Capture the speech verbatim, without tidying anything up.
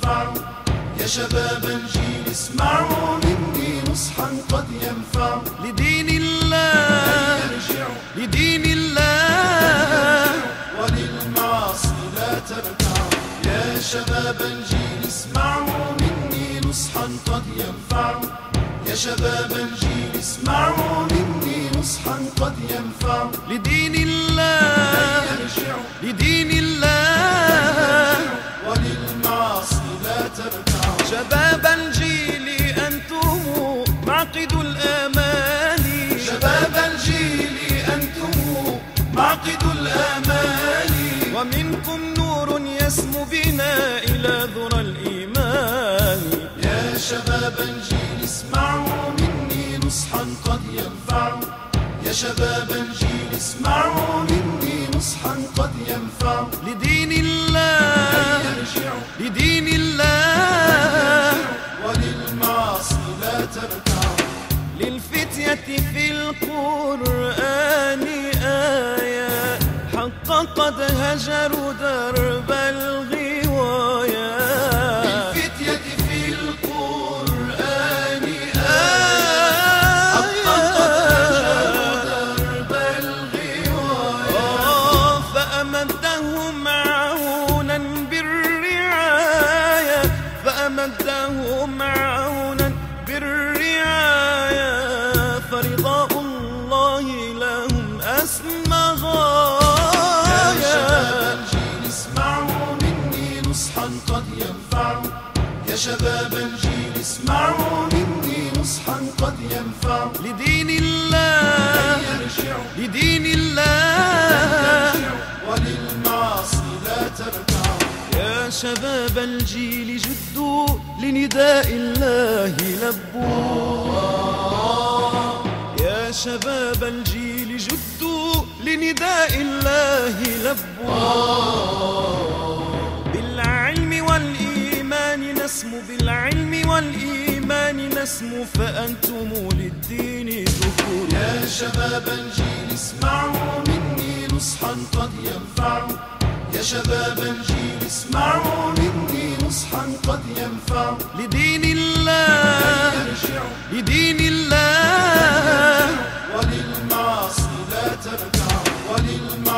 ينفع. يا شباب الجيل اسمعوا مني نصحا قد ينفع. لدين الله يرجعوا لدين الله وللمعاصي لا تركعوا. يا شباب الجيل اسمعوا مني نصحا قد ينفع. يا شباب الجيل اسمعوا مني نصحا قد ينفع. لدين الله يرجعوا لدين الله وللمعاصي لا تركعوا. شباب الجيل أنتم معقد الآمال. شباب الجيل أنتم معقد الآمال. ومنكم نور يسمو بنا إلى ذرى الإيمان. يا شباب الجيل اسمعوا مني نصحا قد ينفع. يا شباب الجيل اسمعوا مني نصحا قد ينفع. لدين الله يرجعوا لدين الله وللمعاصي لا تركعوا. للفتية في القرآن آية حققت هجروا درب الغواية. للفتية في القرآن آية حققت هجروا درب الغواية. فأمدهم عونا بالرعاية فأمدهم عونا بالرعاية. فرضاء الله لهم أسمى غاية. يا شباب الجيل اسمعوا مني نصحا قد ينفع. يا شباب الجيل اسمعوا مني نصحا قد ينفع. لدين الله يرجعوا لدين الله وللمعاصي لا تركعوا. يا شباب الجيل جدوا لنداء الله لبوا. يا شباب الجيل جدوا لنداء الله لبوا. بالعلم والإيمان نسمو بالعلم والإيمان نسمو فأنتم للدين ذكور. يا شباب الجيل اسمعوا مني نصحا قد ينفع. يا شباب الجيل اسمعوا مني نصحا قد ينفع. لدين الله يرجعوا لدين الله وللمعاصي لا تركعوا. وللمعاصي